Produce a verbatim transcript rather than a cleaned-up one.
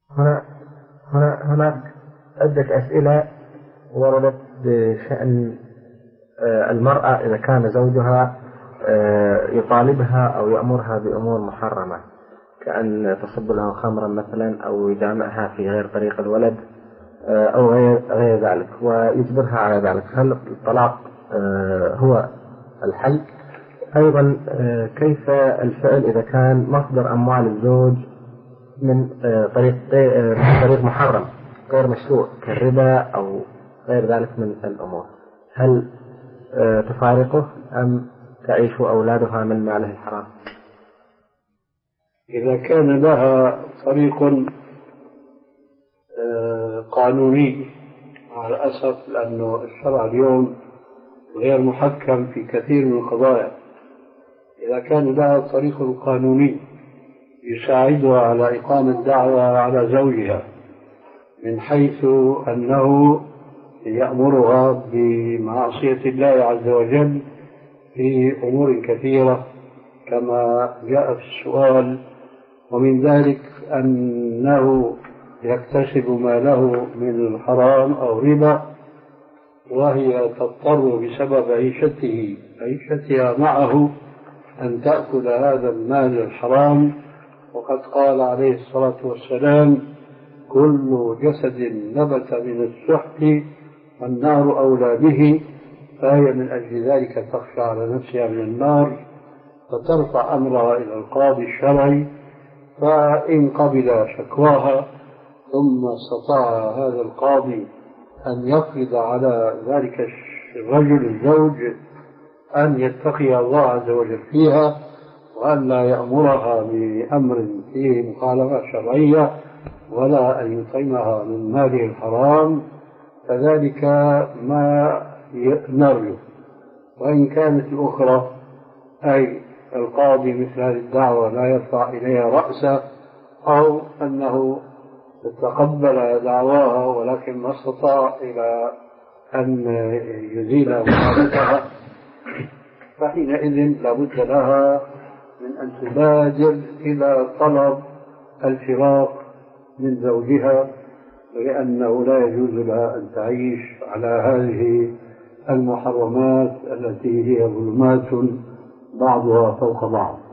هنا هنا هناك عدة أسئلة وردت بشأن المرأة إذا كان زوجها يطالبها أو يأمرها بأمور محرمة، كأن تصب له خمرا مثلا أو يجامعها في غير طريق الولد أو غير غير ذلك ويجبرها على ذلك، هل الطلاق هو الحل؟ أيضا كيف الفعل إذا كان مصدر أموال الزوج من طريق طريق محرم غير مشروع كالربا أو غير ذلك من الأمور، هل تفارقه أم تعيش أولادها من ماله الحرام؟ إذا كان لها طريق قانوني، مع الأسف لأنه الشرع اليوم غير محكم في كثير من القضايا، إذا كان لها طريق قانوني يساعدها على إقامة دعوة على زوجها من حيث أنه يأمرها بمعصية الله عز وجل في أمور كثيرة كما جاء في السؤال، ومن ذلك أنه يكتسب ماله من الحرام أو ربا، وهي تضطر بسبب عيشته عيشتها معه أن تأكل هذا المال الحرام. وقد قال عليه الصلاة والسلام: كل جسد نبت من السحت النار أولى به، فهي من أجل ذلك تخشى على نفسها من النار، فترفع أمرها إلى القاضي الشرعي، فإن قبل شكواها ثم استطاع هذا القاضي أن يفرض على ذلك الرجل الزوج أن يتقي الله عز وجل فيها وأن لا يأمرها بأمر فيه مخالفة شرعية ولا أن يطعمها من ماله الحرام، فذلك ما نرجو. وإن كانت الأخرى أي القاضي مثل هذه الدعوة لا يرفع إليها رأسه أو أنه تقبل دعواها ولكن ما استطاع إلى أن يزيل مخالفتها، فحينئذ لابد لها من أن تبادر إلى طلب الفراق من زوجها، لأنه لا يجوز لها أن تعيش على هذه المحرمات التي هي ظلمات بعضها فوق بعض.